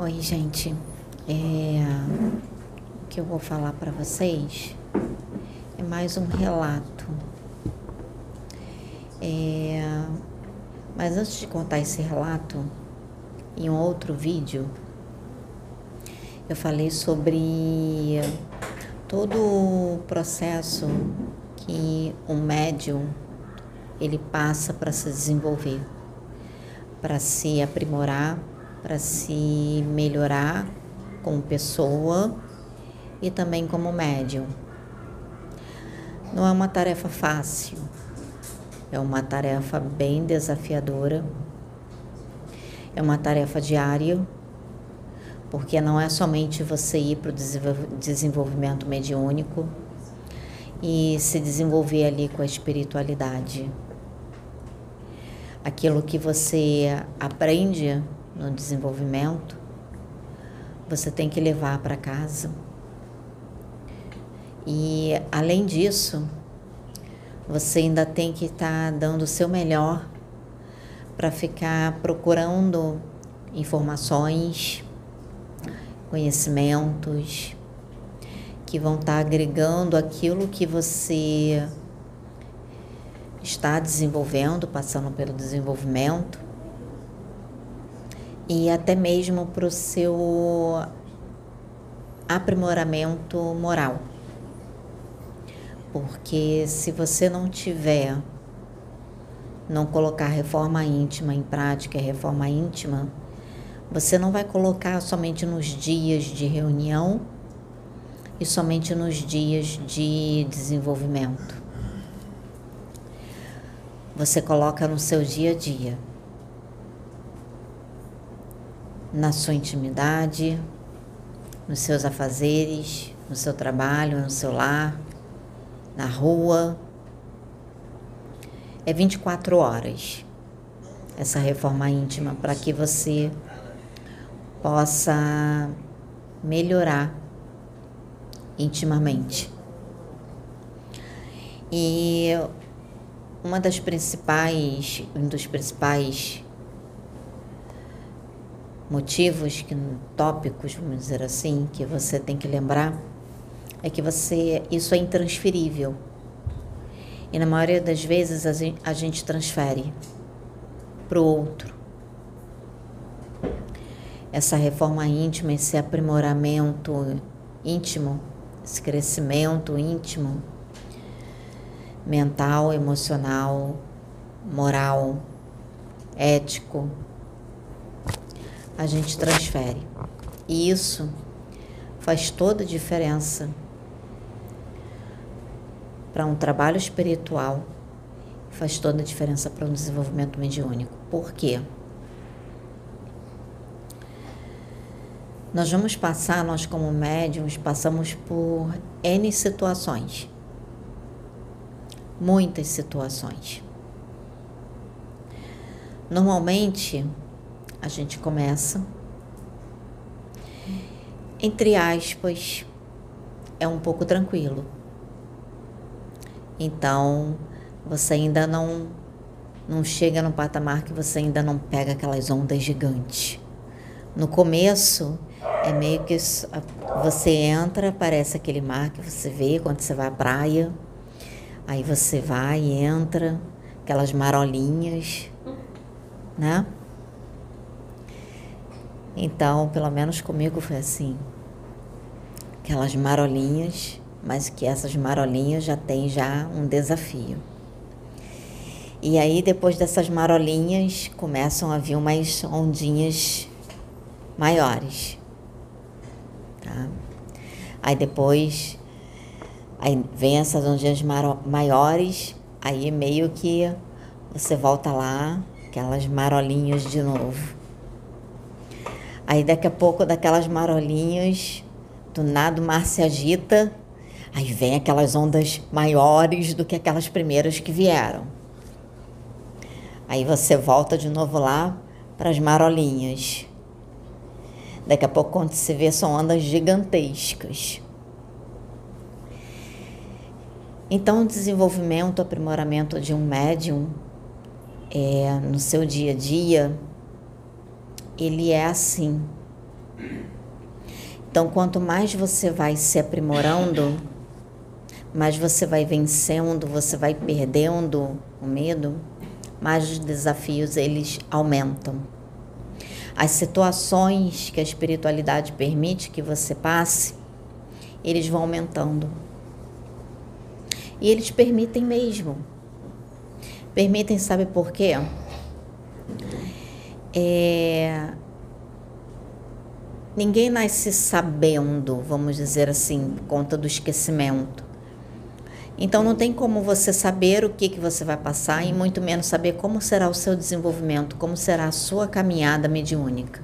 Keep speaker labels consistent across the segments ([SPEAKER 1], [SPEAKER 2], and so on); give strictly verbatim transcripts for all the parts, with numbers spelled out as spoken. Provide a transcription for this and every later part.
[SPEAKER 1] Oi, gente. É, o que eu vou falar para vocês é mais um relato. É, mas antes de contar esse relato, em um outro vídeo, eu falei sobre todo o processo que um médium ele passa para se desenvolver, para se aprimorar, para se melhorar como pessoa e também como médium. Não é uma tarefa fácil, é uma tarefa bem desafiadora, é uma tarefa diária, porque não é somente você ir para o desenvolvimento mediúnico e se desenvolver ali com a espiritualidade. Aquilo que você aprende no desenvolvimento, você tem que levar para casa. E, além disso, você ainda tem que estar dando o seu melhor para ficar procurando informações, conhecimentos que vão estar agregando aquilo que você está desenvolvendo, passando pelo desenvolvimento, e até mesmo para o seu aprimoramento moral. Porque se você não tiver, não colocar reforma íntima em prática, reforma íntima, você não vai colocar somente nos dias de reunião e somente nos dias de desenvolvimento. Você coloca no seu dia a dia, na sua intimidade, nos seus afazeres, no seu trabalho, no seu lar, na rua. É vinte e quatro horas essa reforma íntima para que você possa melhorar intimamente. E uma das principais, um dos principais motivos, que, tópicos, vamos dizer assim, que você tem que lembrar, é que você, isso é intransferível. E na maioria das vezes a gente, a gente transfere para o outro. Essa reforma íntima, esse aprimoramento íntimo, esse crescimento íntimo, mental, emocional, moral, ético, a gente transfere. E isso faz toda a diferença para um trabalho espiritual, faz toda a diferença para um desenvolvimento mediúnico. Por quê? Nós vamos passar, nós como médiums, passamos por N situações. Muitas situações. Normalmente, a gente começa, entre aspas, é um pouco tranquilo. Então, você ainda não, não chega no patamar que você ainda não pega aquelas ondas gigantes. No começo, é meio que você entra, parece aquele mar que você vê quando você vai à praia. Aí você vai e entra, aquelas marolinhas, né? Então, pelo menos comigo foi assim. Aquelas marolinhas, mas que essas marolinhas já tem já um desafio. E aí, depois dessas marolinhas, começam a vir umas ondinhas maiores, tá? Aí depois, aí vem essas ondinhas maiores, aí meio que você volta lá, aquelas marolinhas de novo. Aí daqui a pouco, daquelas marolinhas, do nada o mar se agita, aí vem aquelas ondas maiores do que aquelas primeiras que vieram. Aí você volta de novo lá para as marolinhas. Daqui a pouco, quando você vê, são ondas gigantescas. Então, o desenvolvimento, o aprimoramento de um médium é, no seu dia a dia, ele é assim. Então, quanto mais você vai se aprimorando, mais você vai vencendo, você vai perdendo o medo, mais os desafios eles aumentam. As situações que a espiritualidade permite que você passe, eles vão aumentando. E eles permitem mesmo. Permitem, sabe por quê? É... Ninguém nasce sabendo, vamos dizer assim, por conta do esquecimento. Então não tem como você saber o que, que você vai passar e muito menos saber como será o seu desenvolvimento, como será a sua caminhada mediúnica.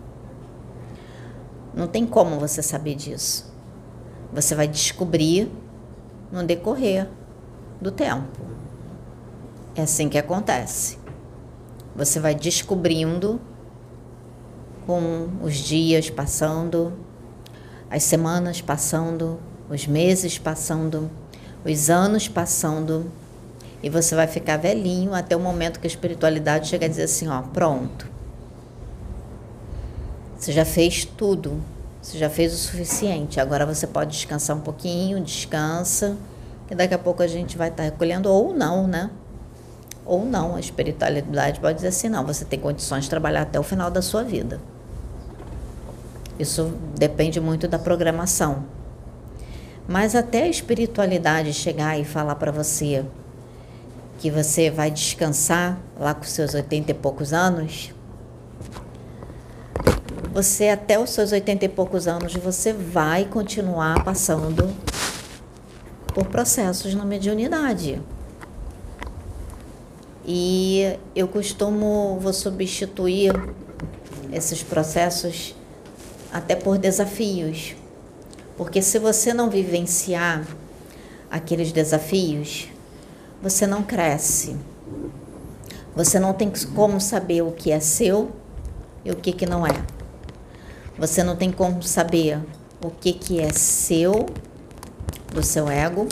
[SPEAKER 1] Não tem como você saber disso. Você vai descobrir no decorrer do tempo. É assim que acontece. Você vai descobrindo com os dias passando, as semanas passando, os meses passando, os anos passando, e você vai ficar velhinho até o momento que a espiritualidade chega a dizer assim, ó, pronto. Você já fez tudo, você já fez o suficiente, agora você pode descansar um pouquinho, descansa, que daqui a pouco a gente vai estar recolhendo, ou não, né? Ou não, a espiritualidade pode dizer assim, não, você tem condições de trabalhar até o final da sua vida. Isso depende muito da programação. Mas até a espiritualidade chegar e falar para você que você vai descansar lá com seus oitenta e poucos anos, você até os seus oitenta e poucos anos, você vai continuar passando por processos na mediunidade. E eu costumo, vou substituir esses processos até por desafios. Porque se você não vivenciar aqueles desafios, você não cresce. Você não tem como saber o que é seu e o que, que não é. Você não tem como saber o que, que é seu, do seu ego,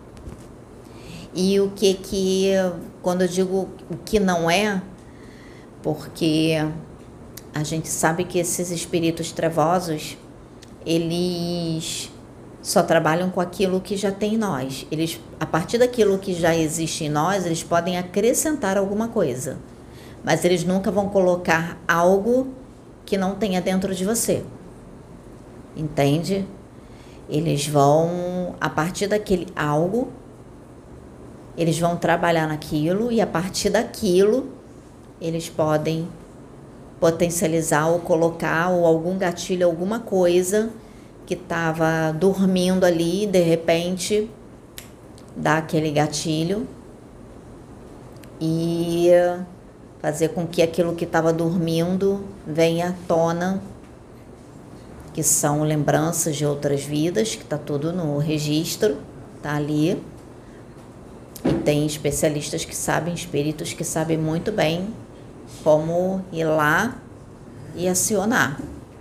[SPEAKER 1] e o que que, quando eu digo o que não é, porque a gente sabe que esses espíritos trevosos, eles só trabalham com aquilo que já tem em nós. Eles, a partir daquilo que já existe em nós, eles podem acrescentar alguma coisa, mas eles nunca vão colocar algo que não tenha dentro de você. Entende? Eles vão, a partir daquele algo, eles vão trabalhar naquilo e a partir daquilo eles podem potencializar ou colocar ou algum gatilho, alguma coisa que estava dormindo ali, de repente dá aquele gatilho e fazer com que aquilo que estava dormindo venha à tona, que são lembranças de outras vidas, que está tudo no registro, está ali. E tem especialistas que sabem, espíritos que sabem muito bem como ir lá e acionar.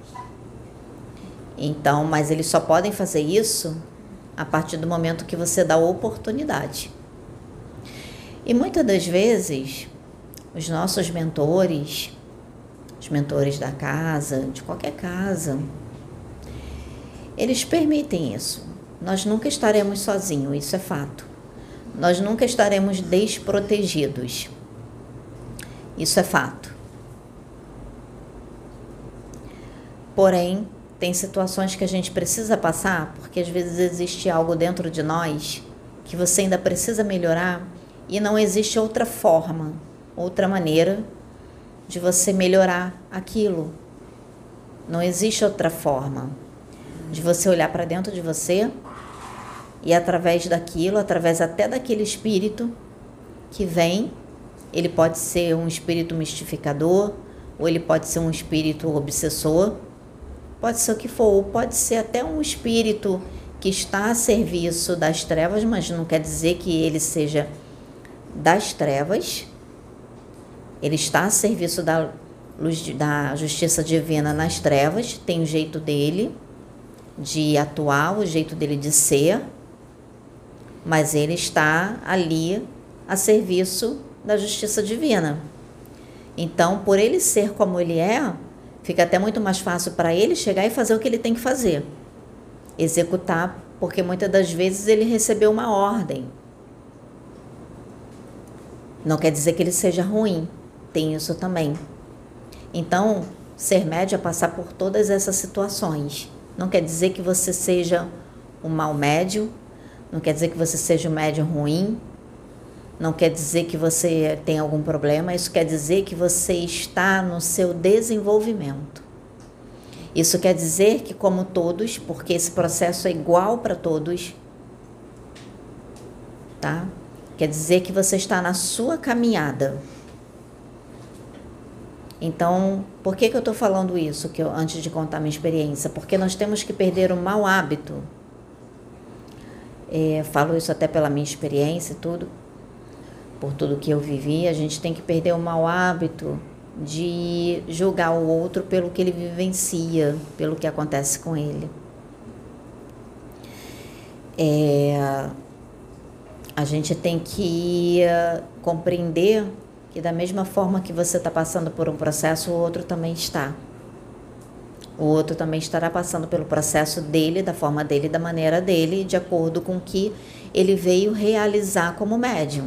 [SPEAKER 1] Então, mas eles só podem fazer isso a partir do momento que você dá oportunidade. E muitas das vezes, os nossos mentores, os mentores da casa, de qualquer casa, eles permitem isso. Nós nunca estaremos sozinhos, isso é fato. Nós nunca estaremos desprotegidos. Isso é fato. Porém, tem situações que a gente precisa passar, porque às vezes existe algo dentro de nós que você ainda precisa melhorar e não existe outra forma, outra maneira de você melhorar aquilo. Não existe outra forma de você olhar para dentro de você e através daquilo, através até daquele espírito que vem, ele pode ser um espírito mistificador, ou ele pode ser um espírito obsessor, pode ser o que for, ou pode ser até um espírito que está a serviço das trevas, mas não quer dizer que ele seja das trevas, ele está a serviço da luz, da justiça divina nas trevas, tem o jeito dele de atuar, o jeito dele de ser, mas ele está ali a serviço da justiça divina. Então, por ele ser como ele é, Fica até muito mais fácil para ele chegar e fazer o que ele tem que fazer. Executar, porque muitas das vezes ele recebeu uma ordem. Não quer dizer que ele seja ruim, tem isso também. Então, ser médium é passar por todas essas situações. Não quer dizer que você seja um mau médium, não quer dizer que você seja um médium ruim, não quer dizer que você tem algum problema, isso quer dizer que você está no seu desenvolvimento. Isso quer dizer que, como todos, porque esse processo é igual para todos, tá? Quer dizer que você está na sua caminhada. Então, por que que eu estou falando isso, que eu, antes de contar minha experiência? Porque nós temos que perder o mau hábito. É, falo isso até pela minha experiência e tudo, por tudo que eu vivi. A gente tem que perder o mau hábito de julgar o outro pelo que ele vivencia, pelo que acontece com ele. É, a gente tem que uh, compreender que da mesma forma que você está passando por um processo, o outro também está. O outro também estará passando pelo processo dele, da forma dele, da maneira dele, de acordo com o que ele veio realizar como médium.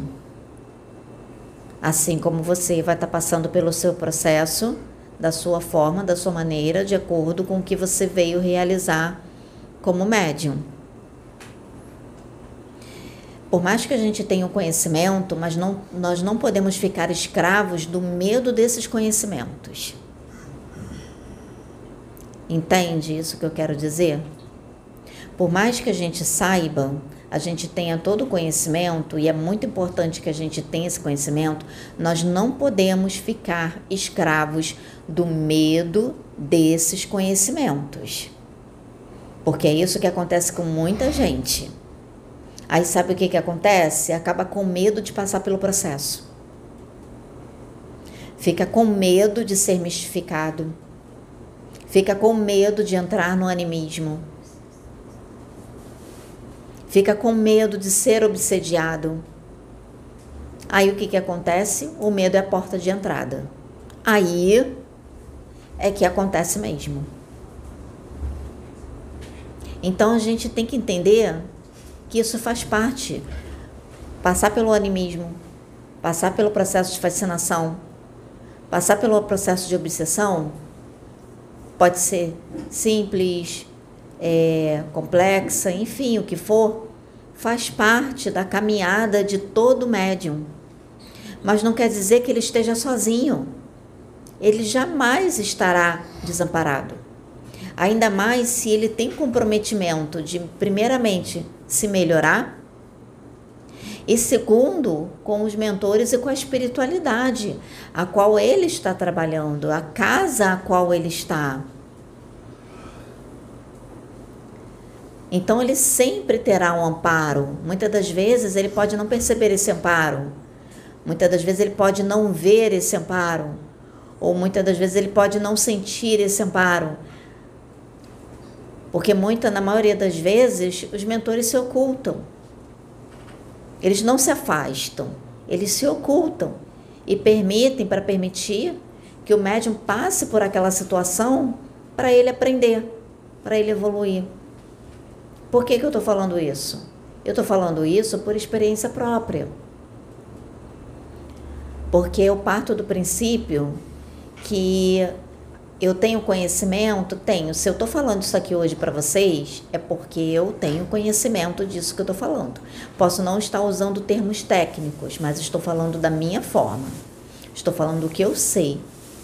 [SPEAKER 1] Assim como você vai estar passando pelo seu processo, da sua forma, da sua maneira, de acordo com o que você veio realizar como médium. Por mais que a gente tenha o conhecimento, mas não, nós não podemos ficar escravos do medo desses conhecimentos. Entende isso que eu quero dizer? Por mais que a gente saiba, a gente tenha todo o conhecimento, e é muito importante que a gente tenha esse conhecimento, nós não podemos ficar escravos do medo desses conhecimentos. Porque é isso que acontece com muita gente. Aí sabe o que que acontece? Acaba com medo de passar pelo processo. Fica com medo de ser mistificado. Fica com medo de entrar no animismo. Fica com medo de ser obsediado. Aí o que que acontece? O medo é a porta de entrada. Aí é que acontece mesmo. Então a gente tem que entender que isso faz parte. Passar pelo animismo, passar pelo processo de fascinação, passar pelo processo de obsessão, pode ser simples, é, complexa, enfim, o que for, faz parte da caminhada de todo médium. Mas não quer dizer que ele esteja sozinho. Ele jamais estará desamparado. Ainda mais se ele tem comprometimento de, primeiramente, se melhorar, e segundo, com os mentores e com a espiritualidade a qual ele está trabalhando, a casa a qual ele está. Então ele sempre terá um amparo. Muitas das vezes ele pode não perceber esse amparo, muitas das vezes ele pode não ver esse amparo, ou muitas das vezes ele pode não sentir esse amparo. Porque muita, na maioria das vezes, os mentores se ocultam. Eles não se afastam, eles se ocultam e permitem, para permitir que o médium passe por aquela situação para ele aprender, para ele evoluir. Por que que eu estou falando isso? Eu estou falando isso por experiência própria. Porque eu parto do princípio que eu tenho conhecimento? Tenho. Se eu estou falando isso aqui hoje para vocês, é porque eu tenho conhecimento disso que eu estou falando. Posso não estar usando termos técnicos, mas estou falando da minha forma. Estou falando do que eu sei.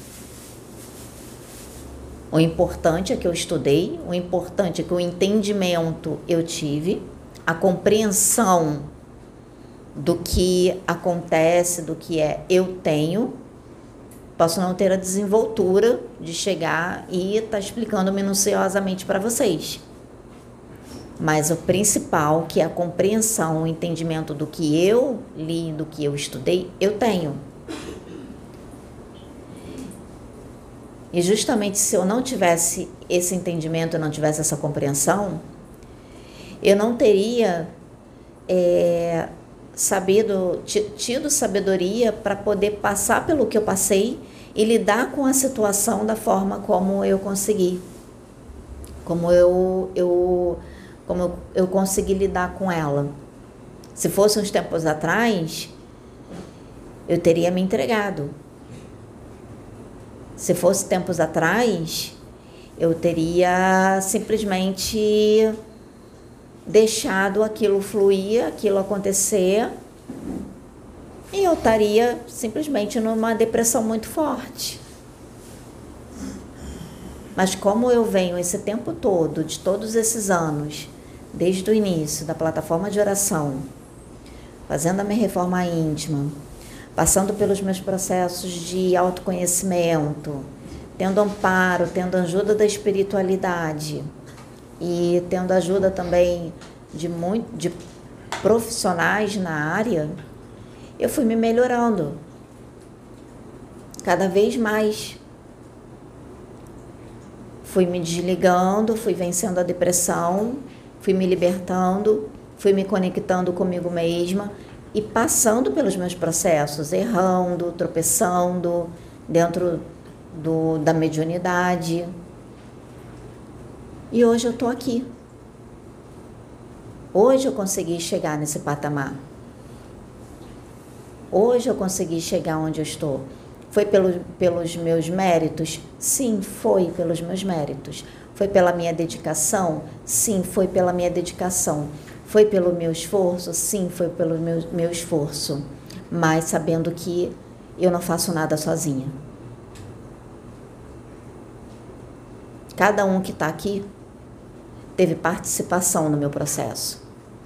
[SPEAKER 1] O importante é que eu estudei, o importante é que o entendimento eu tive, a compreensão do que acontece, do que é, eu tenho. Posso não ter a desenvoltura de chegar e estar tá explicando minuciosamente para vocês. Mas o principal, que é a compreensão, o entendimento do que eu li, do que eu estudei, eu tenho. E justamente se eu não tivesse esse entendimento, eu não tivesse essa compreensão, eu não teria é, sabido, tido sabedoria para poder passar pelo que eu passei e lidar com a situação da forma como eu consegui, como eu, eu, como eu, eu consegui lidar com ela. Se fosse uns tempos atrás, eu teria me entregado. Se fosse tempos atrás, eu teria simplesmente deixado aquilo fluir, aquilo acontecer, e eu estaria simplesmente numa depressão muito forte. Mas como eu venho esse tempo todo, de todos esses anos, desde o início da plataforma de oração, fazendo a minha reforma íntima, passando pelos meus processos de autoconhecimento, tendo amparo, tendo ajuda da espiritualidade e tendo ajuda também de, muito, de profissionais na área, eu fui me melhorando cada vez mais. Fui me desligando, fui vencendo a depressão, fui me libertando, fui me conectando comigo mesma e passando pelos meus processos, errando, tropeçando dentro do, da mediunidade. E hoje eu estou aqui. Hoje eu consegui chegar nesse patamar. Hoje eu consegui chegar onde eu estou. Foi pelo, pelos meus méritos? Sim, foi pelos meus méritos. Foi pela minha dedicação? Sim, foi pela minha dedicação. Foi pelo meu esforço? Sim, foi pelo meu, meu esforço. Mas sabendo que eu não faço nada sozinha. Cada um que está aqui teve participação no meu processo.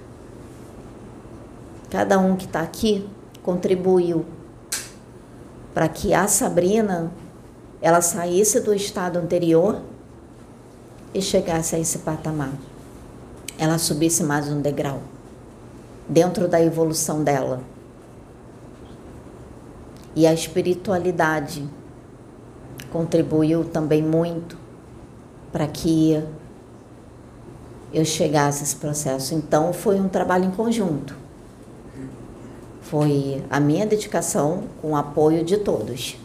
[SPEAKER 1] Cada um que está aqui contribuiu para que a Sabrina ela saísse do estado anterior e chegasse a esse patamar. Ela subisse mais um degrau dentro da evolução dela. E a espiritualidade contribuiu também muito para que eu chegasse a esse processo. Então foi um trabalho em conjunto. Foi a minha dedicação com o apoio de todos.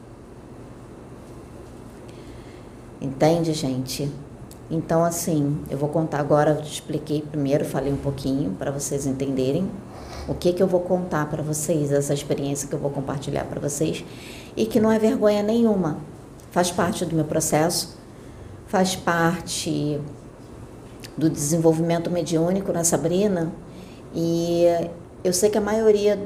[SPEAKER 1] Entende, gente? Então, assim, eu vou contar agora, eu te expliquei primeiro, falei um pouquinho para vocês entenderem o que que eu vou contar para vocês, essa experiência que eu vou compartilhar para vocês, e que não é vergonha nenhuma, faz parte do meu processo, faz parte do desenvolvimento mediúnico na Sabrina, e eu sei que a maioria,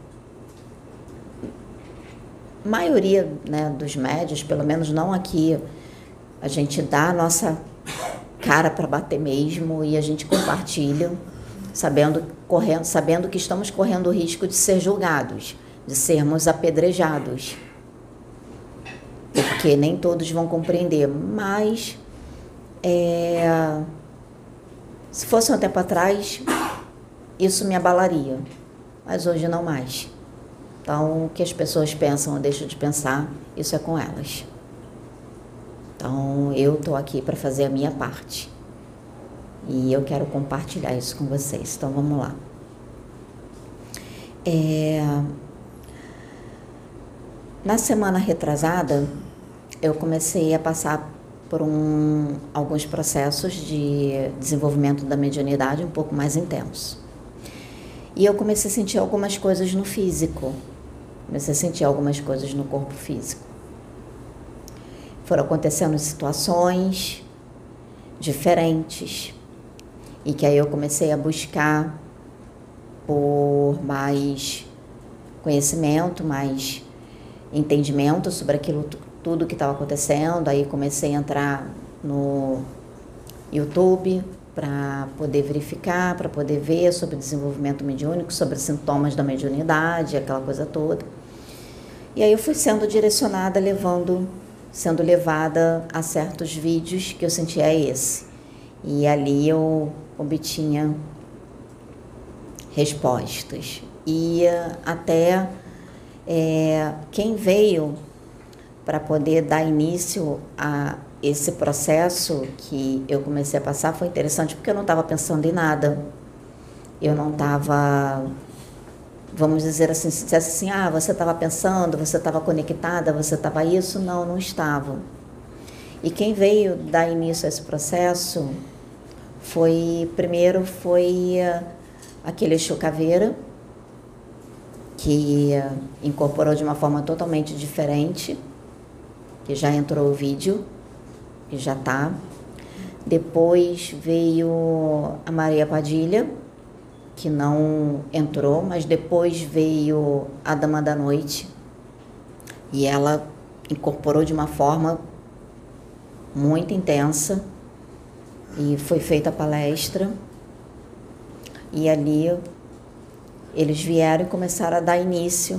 [SPEAKER 1] maioria né, dos médios, pelo menos não aqui, a gente dá a nossa cara para bater mesmo e a gente compartilha, sabendo, correndo, sabendo que estamos correndo o risco de ser julgados, de sermos apedrejados, porque nem todos vão compreender, mas é, se fosse um tempo atrás, isso me abalaria, mas hoje não mais. Então, o que as pessoas pensam ou deixam de pensar, isso é com elas. Então, eu estou aqui para fazer a minha parte. E eu quero compartilhar isso com vocês. Então, vamos lá. É... Na semana retrasada, eu comecei a passar por um, alguns processos de desenvolvimento da mediunidade um pouco mais intenso. E eu comecei a sentir algumas coisas no físico. Comecei a sentir algumas coisas no corpo físico. Foram acontecendo situações diferentes e que aí eu comecei a buscar por mais conhecimento, mais entendimento sobre aquilo tudo que estava acontecendo. Aí comecei a entrar no YouTube para poder verificar, para poder ver sobre desenvolvimento mediúnico, sobre sintomas da mediunidade, aquela coisa toda. E aí eu fui sendo direcionada, levando, sendo levada a certos vídeos que eu sentia é esse. E ali eu obtinha respostas. E até é, quem veio para poder dar início a esse processo que eu comecei a passar foi interessante, porque eu não estava pensando em nada. Eu não estava vamos dizer assim, se dissesse assim, ah, você estava pensando, você estava conectada, você estava isso, não, não estava. E quem veio dar início a esse processo foi, primeiro foi aquele Exu Caveira, que incorporou de uma forma totalmente diferente, que já entrou o vídeo, que já tá. Depois veio a Maria Padilha, que não entrou, mas depois veio a Dama da Noite, e ela incorporou de uma forma muito intensa, e foi feita a palestra, e ali eles vieram e começaram a dar início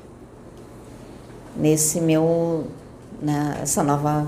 [SPEAKER 1] nesse meu, nessa nova,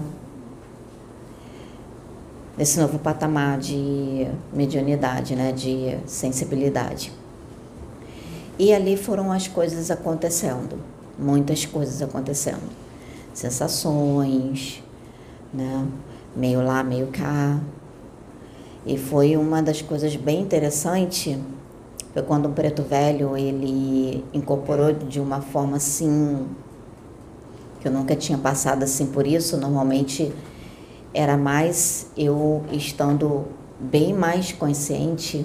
[SPEAKER 1] nesse novo patamar de mediunidade, né, de sensibilidade. E ali foram as coisas acontecendo, muitas coisas acontecendo, sensações, né, meio lá, meio cá. E foi uma das coisas bem interessantes, foi quando o Preto Velho, ele incorporou de uma forma assim, que eu nunca tinha passado assim por isso. Normalmente era mais eu estando bem mais consciente,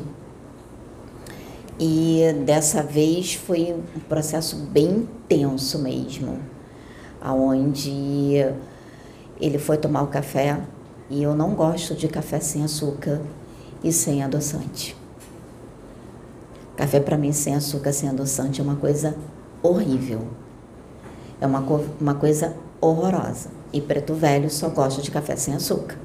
[SPEAKER 1] e dessa vez foi um processo bem intenso mesmo, aonde ele foi tomar o café, e eu não gosto de café sem açúcar e sem adoçante. Café para mim sem açúcar, sem adoçante é uma coisa horrível, é uma, co uma coisa horrorosa. E Preto Velho só gosta de café sem açúcar.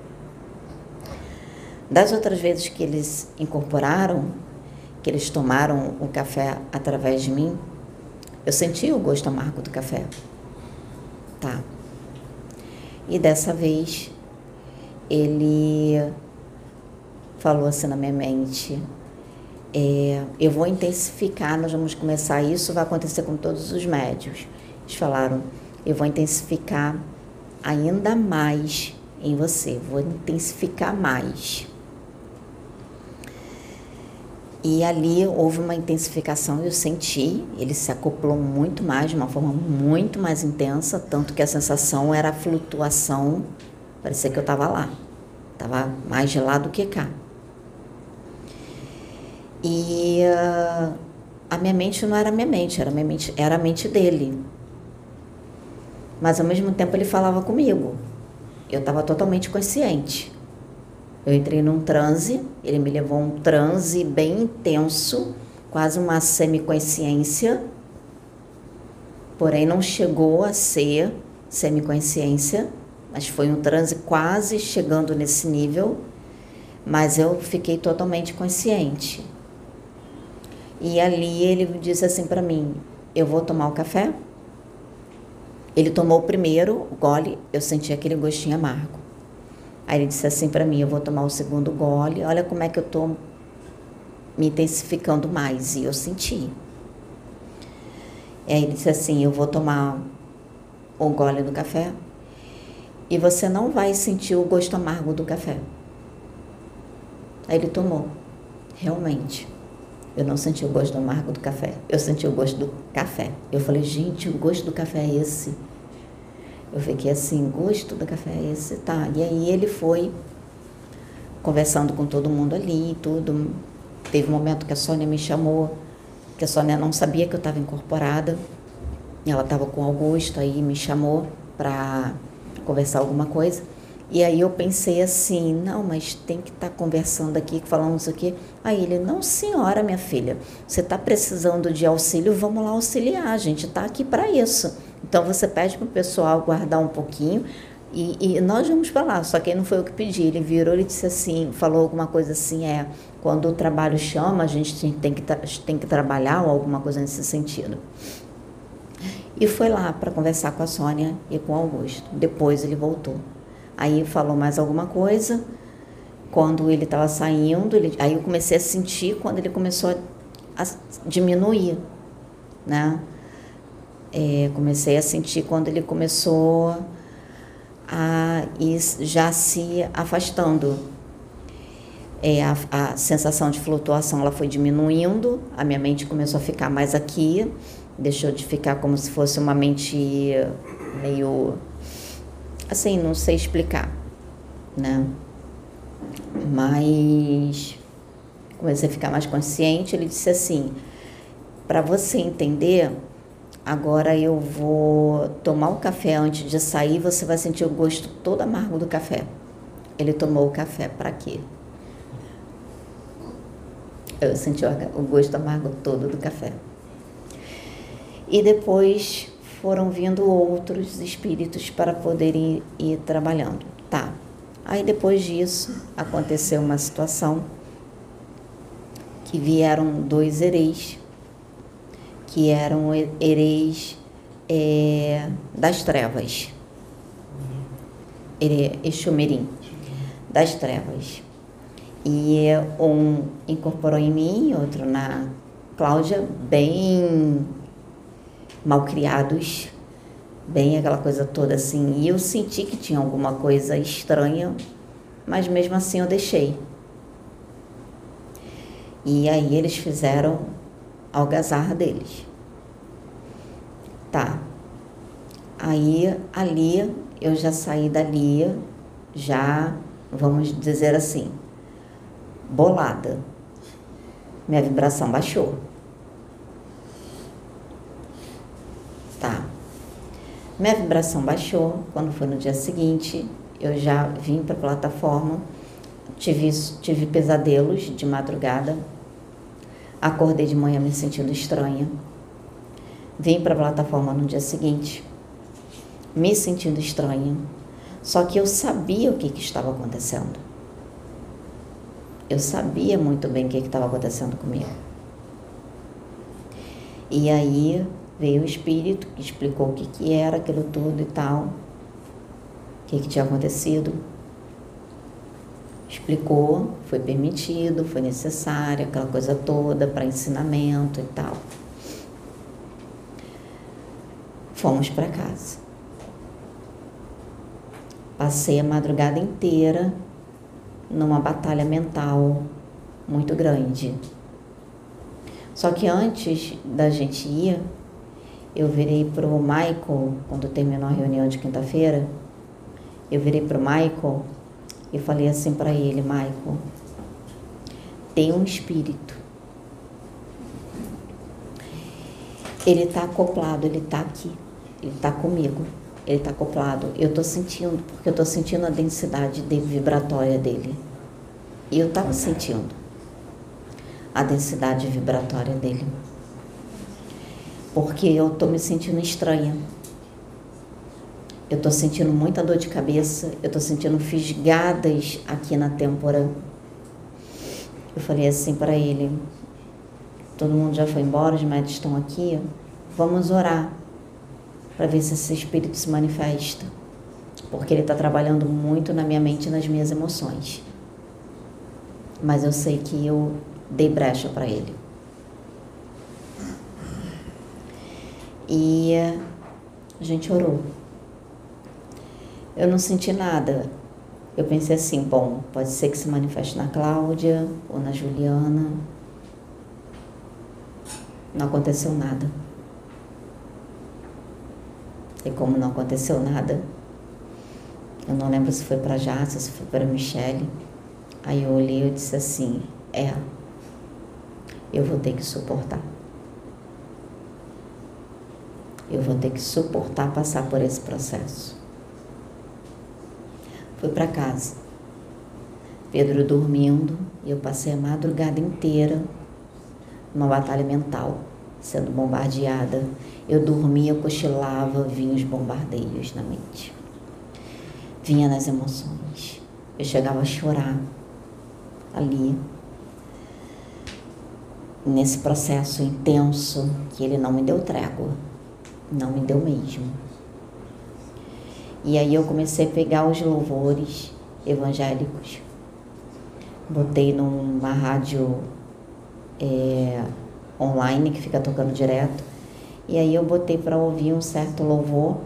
[SPEAKER 1] Das outras vezes que eles incorporaram, que eles tomaram o café através de mim, eu senti o gosto amargo do café, tá? E dessa vez ele falou assim na minha mente, é, eu vou intensificar, nós vamos começar, isso vai acontecer com todos os médios. Eles falaram, eu vou intensificar ainda mais em você, vou intensificar mais. E ali houve uma intensificação, eu senti, ele se acoplou muito mais, de uma forma muito mais intensa, tanto que a sensação era a flutuação, parecia que eu estava lá, estava mais de lá do que cá. E uh, a minha mente não era a minha mente, era a, minha mente, era a mente dele. Mas ao mesmo tempo ele falava comigo, eu estava totalmente consciente. Eu entrei num transe, ele me levou a um transe bem intenso, quase uma semiconsciência, porém não chegou a ser semiconsciência, mas foi um transe quase chegando nesse nível, mas eu fiquei totalmente consciente. E ali ele disse assim para mim, eu vou tomar o café? Ele tomou o primeiro gole, eu senti aquele gostinho amargo. Aí ele disse assim para mim, eu vou tomar o segundo gole, olha como é que eu estou me intensificando mais. E eu senti. E aí ele disse assim, eu vou tomar o gole do café e você não vai sentir o gosto amargo do café. Aí ele tomou. Realmente, eu não senti o gosto amargo do café, eu senti o gosto do café. Eu falei, gente, o gosto do café é esse. Eu fiquei assim, gosto do café é esse, tá. E aí ele foi conversando com todo mundo ali e tudo. Teve um momento que a Sônia me chamou, que a Sônia não sabia que eu estava incorporada. Ela estava com o Augusto, aí me chamou para conversar alguma coisa. E aí eu pensei assim, não, mas tem que estar tá conversando aqui, falando isso aqui. Aí ele, não senhora, minha filha, você está precisando de auxílio, vamos lá auxiliar, a gente está aqui para isso. Então você pede para o pessoal guardar um pouquinho e, e nós vamos para lá. Só que não foi eu que pedi, ele virou e disse assim, falou alguma coisa assim, é, quando o trabalho chama, a gente tem que, tem que trabalhar ou alguma coisa nesse sentido. E foi lá para conversar com a Sônia e com o Augusto. Depois ele voltou. Aí falou mais alguma coisa, quando ele estava saindo, ele, aí eu comecei a sentir quando ele começou a, a diminuir, né? É, comecei a sentir quando ele começou a ir já se afastando. é, a, a sensação de flutuação ela foi diminuindo, a minha mente começou a ficar mais aqui, deixou de ficar como se fosse uma mente meio, assim, não sei explicar, né? Mas comecei a ficar mais consciente. Ele disse assim, para você entender, agora eu vou tomar o café antes de sair, você vai sentir o gosto todo amargo do café. Ele tomou o café para quê? Eu senti o gosto amargo todo do café. E depois foram vindo outros espíritos para poderem ir trabalhando. Tá. Aí depois disso aconteceu uma situação que vieram dois hereis, que eram hereis é, das trevas, Ere, Exumirim, das trevas. E um incorporou em mim, outro na Cláudia, bem malcriados, bem aquela coisa toda assim. E eu senti que tinha alguma coisa estranha, mas mesmo assim eu deixei. E aí eles fizeram a algazarra deles. Tá. Aí ali eu já saí dali, já, vamos dizer assim, bolada. Minha vibração baixou. Tá. Minha vibração baixou. Quando foi no dia seguinte, eu já vim para a plataforma, tive, tive pesadelos de madrugada, acordei de manhã me sentindo estranha, vim para a plataforma no dia seguinte, me sentindo estranha, só que eu sabia o que, que estava acontecendo. Eu sabia muito bem o que estava acontecendo comigo. E aí veio o espírito que explicou o que, que era aquilo tudo e tal, o que, que tinha acontecido. Explicou, foi permitido, foi necessário, aquela coisa toda para ensinamento e tal. Fomos para casa. Passei a madrugada inteira numa batalha mental muito grande. Só que antes da gente ir, eu virei pro Michael, quando terminou a reunião de quinta-feira, eu virei pro Michael e falei assim para ele, Michael, tem um espírito. Ele tá acoplado, ele tá aqui, ele tá comigo, ele tá acoplado. Eu tô sentindo, porque eu tô sentindo a densidade de, vibratória dele. E eu tava sentindo a densidade vibratória dele. Porque eu tô me sentindo estranha. Eu tô sentindo muita dor de cabeça, eu tô sentindo fisgadas aqui na têmpora. Eu falei assim para ele, todo mundo já foi embora, os médicos estão aqui, vamos orar para ver se esse espírito se manifesta. Porque ele está trabalhando muito na minha mente e nas minhas emoções. Mas eu sei que eu dei brecha para ele. E a gente orou. Eu não senti nada. Eu pensei assim, bom, pode ser que se manifeste na Cláudia ou na Juliana. Não aconteceu nada. E como não aconteceu nada, eu não lembro se foi para Jácia, se foi para Michele. Aí eu olhei e disse assim, é, eu vou ter que suportar. Eu vou ter que suportar passar por esse processo. Fui para casa. Pedro dormindo, e eu passei a madrugada inteira numa batalha mental, sendo bombardeada. Eu dormia, eu cochilava, vinha os bombardeios na mente. Vinha nas emoções. Eu chegava a chorar ali, nesse processo intenso, que ele não me deu trégua. Não me deu mesmo. E aí eu comecei a pegar os louvores evangélicos. Botei numa rádio é, online que fica tocando direto. E aí eu botei para ouvir um certo louvor.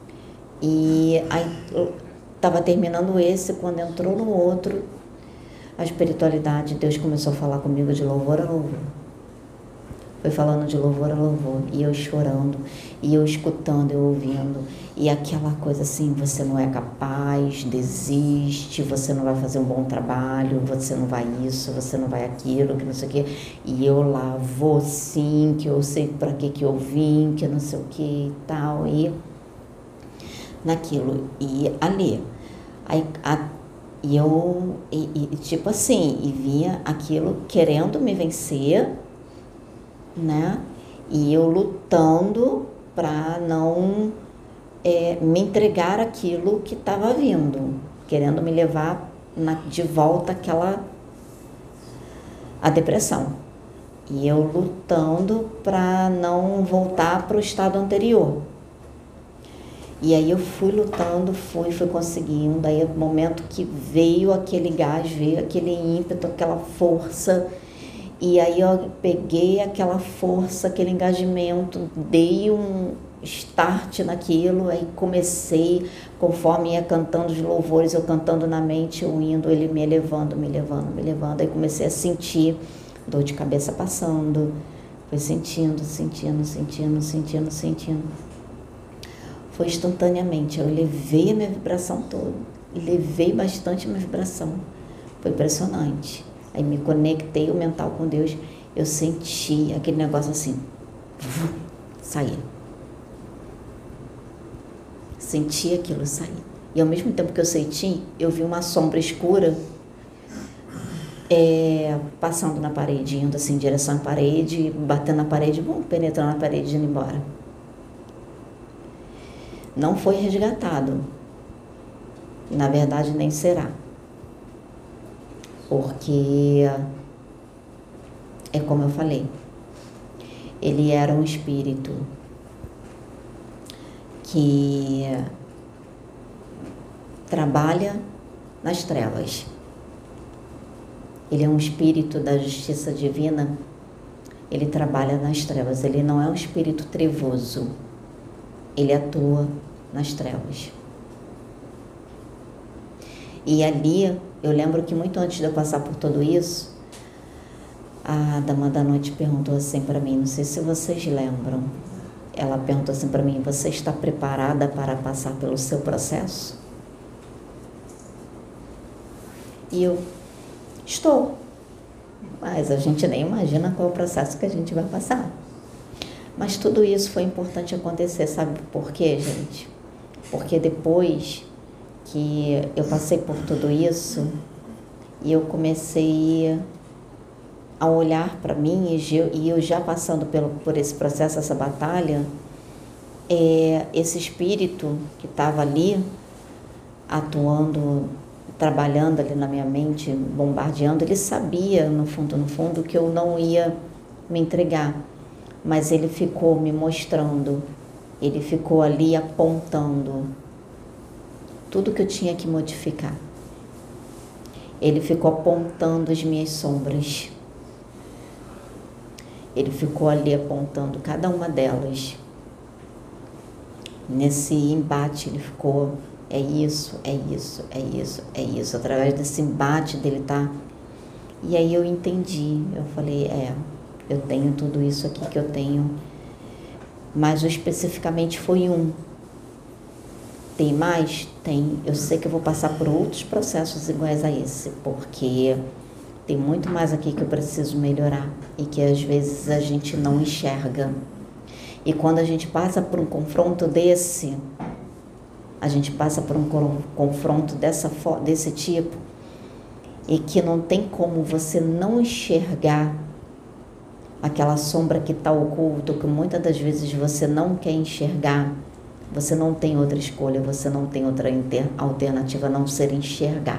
[SPEAKER 1] E aí estava terminando esse, quando entrou no outro, A espiritualidade, Deus começou a falar comigo de louvor a louvor. Foi falando de louvor a louvor, e eu chorando, e eu escutando, eu ouvindo, e aquela coisa assim, você não é capaz, desiste, você não vai fazer um bom trabalho, você não vai isso, você não vai aquilo, que não sei o quê, e eu lá, vou sim, que eu sei pra que que eu vim, que não sei o que e tal, e naquilo, e ali, aí, a, e eu, e, e, tipo assim, e via aquilo querendo me vencer, né? E eu lutando para não é, me entregar aquilo que estava vindo, querendo me levar na, de volta àquela a depressão. E eu lutando para não voltar para o estado anterior. E aí eu fui lutando, fui, fui conseguindo. Aí no momento que veio aquele gás, veio aquele ímpeto, aquela força. E aí eu peguei aquela força, aquele engajamento, dei um start naquilo, aí comecei, conforme ia cantando os louvores, eu cantando na mente, eu indo, ele me levando, me levando, me levando. Aí comecei a sentir dor de cabeça passando, foi sentindo, sentindo, sentindo, sentindo, sentindo. Foi instantaneamente, eu levei a minha vibração toda, levei bastante a minha vibração, foi impressionante. Aí me conectei o mental com Deus, eu senti aquele negócio assim, sair. Senti aquilo sair. E ao mesmo tempo que eu senti, eu vi uma sombra escura é, passando na parede, indo assim em direção à parede, batendo na parede, bom, penetrando na parede e indo embora. Não foi resgatado. Na verdade, nem será. Porque, é como eu falei, ele era um espírito que trabalha nas trevas. Ele é um espírito da justiça divina, ele trabalha nas trevas, ele não é um espírito trevoso, ele atua nas trevas. E ali, eu lembro que muito antes de eu passar por tudo isso, a dama da noite perguntou assim para mim, não sei se vocês lembram, ela perguntou assim para mim, você está preparada para passar pelo seu processo? E eu, estou, mas a gente nem imagina qual é o processo que a gente vai passar. Mas tudo isso foi importante acontecer, sabe por quê, gente? Porque depois que eu passei por tudo isso e eu comecei a olhar para mim e eu já passando pelo, por esse processo, essa batalha, é, esse espírito que estava ali atuando, trabalhando ali na minha mente, bombardeando, ele sabia no fundo, no fundo que eu não ia me entregar, mas ele ficou me mostrando, ele ficou ali apontando tudo que eu tinha que modificar. Ele ficou apontando as minhas sombras. Ele ficou ali apontando cada uma delas. Nesse embate ele ficou, é isso, é isso, é isso, é isso. Através desse embate dele, tá? E aí eu entendi, eu falei, é, eu tenho tudo isso aqui que eu tenho, mas especificamente foi um. Tem mais? Tem. Eu sei que eu vou passar por outros processos iguais a esse, porque tem muito mais aqui que eu preciso melhorar e que às vezes a gente não enxerga. E quando a gente passa por um confronto desse, a gente passa por um confronto dessa, desse tipo, e que não tem como você não enxergar aquela sombra que está oculta, que muitas das vezes você não quer enxergar. Você não tem outra escolha, você não tem outra alternativa a não ser enxergar.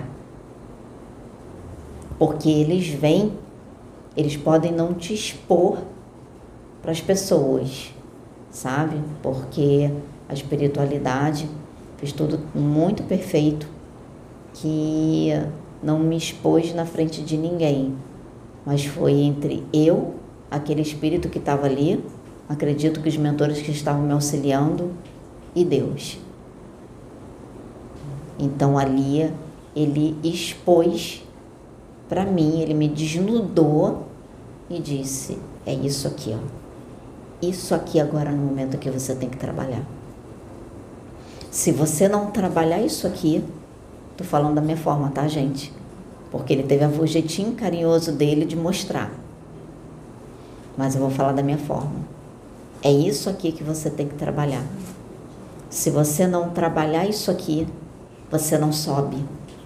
[SPEAKER 1] Porque eles vêm, eles podem não te expor para as pessoas, sabe? Porque a espiritualidade fez tudo muito perfeito, que não me expôs na frente de ninguém, mas foi entre eu, aquele espírito que estava ali, acredito que os mentores que estavam me auxiliando, e Deus. Então ali ele expôs para mim, ele me desnudou e disse, é isso aqui, ó. Isso aqui agora no momento que você tem que trabalhar. Se você não trabalhar isso aqui, tô falando da minha forma, tá, gente? Porque ele teve o jeitinho carinhoso dele de mostrar. Mas eu vou falar da minha forma. É isso aqui que você tem que trabalhar. Se você não trabalhar isso aqui, você não sobe.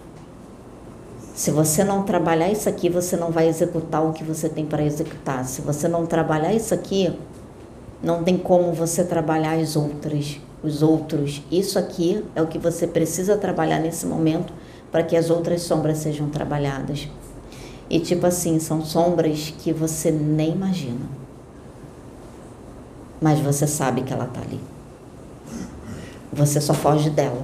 [SPEAKER 1] Se você não trabalhar isso aqui, você não vai executar o que você tem para executar. Se você não trabalhar isso aqui, não tem como você trabalhar as outras, os outros. Isso aqui é o que você precisa trabalhar nesse momento para que as outras sombras sejam trabalhadas. E tipo assim, são sombras que você nem imagina. Mas você sabe que ela está ali. Você só foge dela.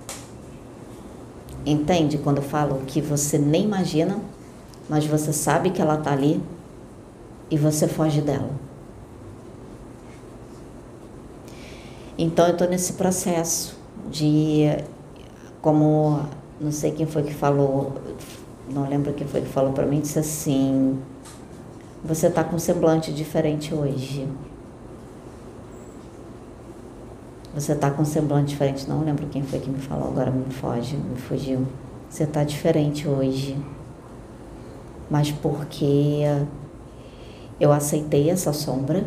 [SPEAKER 1] Entende quando eu falo que você nem imagina, mas você sabe que ela está ali e você foge dela? Então eu estou nesse processo de, como, não sei quem foi que falou, não lembro quem foi que falou para mim, disse assim, você está com um semblante diferente hoje. Você está com um semblante diferente, não lembro quem foi que me falou, agora me foge, me fugiu. Você está diferente hoje, mas porque eu aceitei essa sombra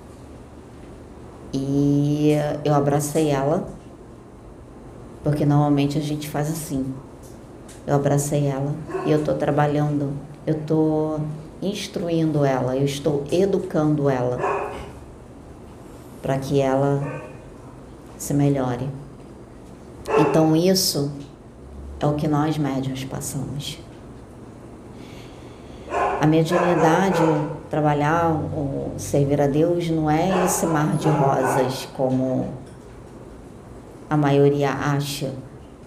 [SPEAKER 1] e eu abracei ela, porque normalmente a gente faz assim. Eu abracei ela e eu estou trabalhando, eu estou instruindo ela, eu estou educando ela para que ela se melhore. Então isso é o que nós médiuns passamos. A mediunidade, trabalhar, o servir a Deus não é esse mar de rosas como a maioria acha.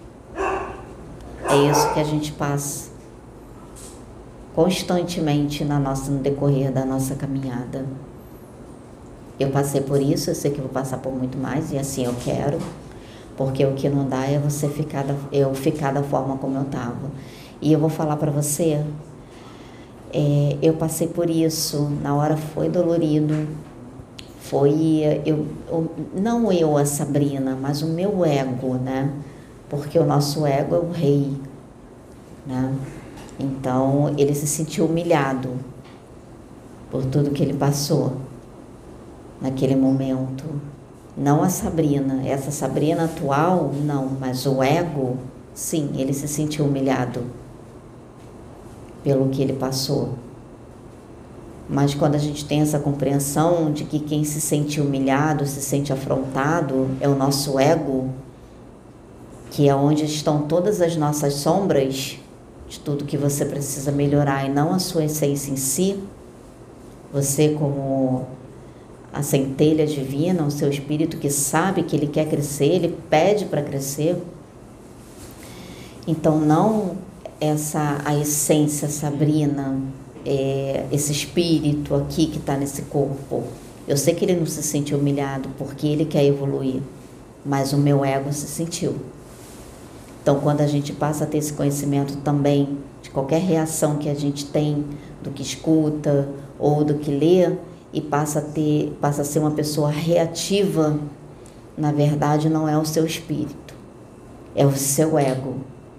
[SPEAKER 1] É isso que a gente passa constantemente na nossa, no decorrer da nossa caminhada. Eu passei por isso, eu sei que vou passar por muito mais e assim eu quero, porque o que não dá é você ficar da, eu ficar da forma como eu estava. E eu vou falar para você, é, eu passei por isso, na hora foi dolorido, foi, eu, eu, não eu, a Sabrina, mas o meu ego, né? Porque o nosso ego é o rei, né? Então ele se sentiu humilhado por tudo que ele passou naquele momento. Não a Sabrina, essa Sabrina atual, não, mas o ego, sim, ele se sentiu humilhado pelo que ele passou. Mas quando a gente tem essa compreensão de que quem se sente humilhado, se sente afrontado, é o nosso ego, que é onde estão todas as nossas sombras, de tudo que você precisa melhorar e não a sua essência em si, você como a centelha divina, o seu espírito que sabe que ele quer crescer, ele pede para crescer. Então não essa a essência Sabrina, é, esse espírito aqui que está nesse corpo. Eu sei que ele não se sente humilhado porque ele quer evoluir, mas o meu ego se sentiu. Então quando a gente passa a ter esse conhecimento também de qualquer reação que a gente tem do que escuta ou do que lê, e passa a ter, passa a ser uma pessoa reativa, na verdade não é o seu espírito, é o seu ego.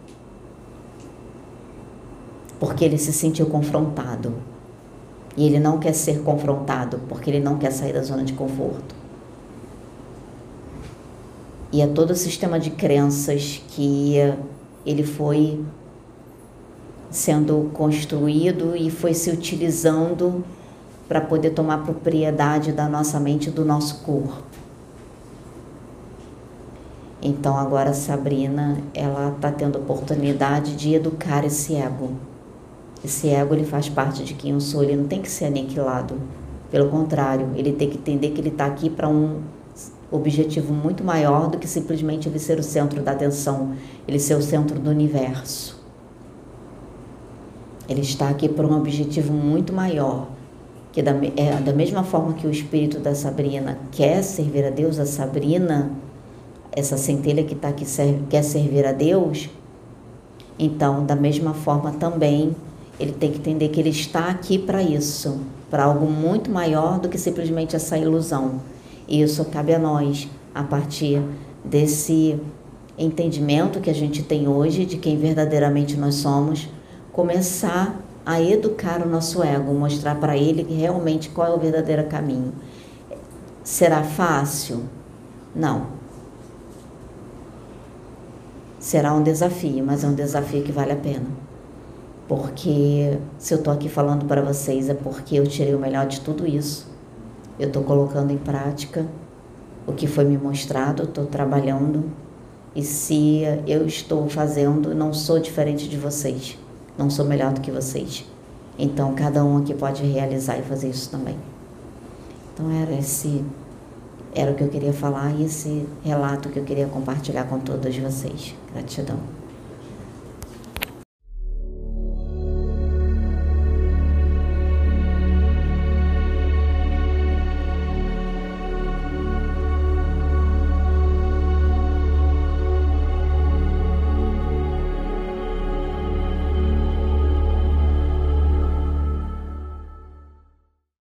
[SPEAKER 1] Porque ele se sentiu confrontado. E ele não quer ser confrontado, porque ele não quer sair da zona de conforto. E é todo o sistema de crenças que ele foi sendo construído e foi se utilizando para poder tomar propriedade da nossa mente e do nosso corpo. Então agora a Sabrina, ela está tendo oportunidade de educar esse ego. Esse ego, ele faz parte de quem eu sou, ele não tem que ser aniquilado. Pelo contrário, ele tem que entender que ele está aqui para um objetivo muito maior do que simplesmente ele ser o centro da atenção, ele ser o centro do universo. Ele está aqui por um objetivo muito maior, que da, é, da mesma forma que o espírito da Sabrina quer servir a Deus, a Sabrina, essa centelha que está aqui serve, quer servir a Deus, então da mesma forma também ele tem que entender que ele está aqui para isso, para algo muito maior do que simplesmente essa ilusão. E isso cabe a nós, a partir desse entendimento que a gente tem hoje de quem verdadeiramente nós somos, começar a educar o nosso ego, mostrar para ele realmente qual é o verdadeiro caminho. Será fácil? Não. Será um desafio, mas é um desafio que vale a pena. Porque se eu estou aqui falando para vocês é porque eu tirei o melhor de tudo isso. Eu estou colocando em prática o que foi me mostrado, estou trabalhando. E se eu estou fazendo, não sou diferente de vocês. Não sou melhor do que vocês. Então, cada um aqui pode realizar e fazer isso também. Então, era esse, era o que eu queria falar e esse relato que eu queria compartilhar com todos vocês. Gratidão.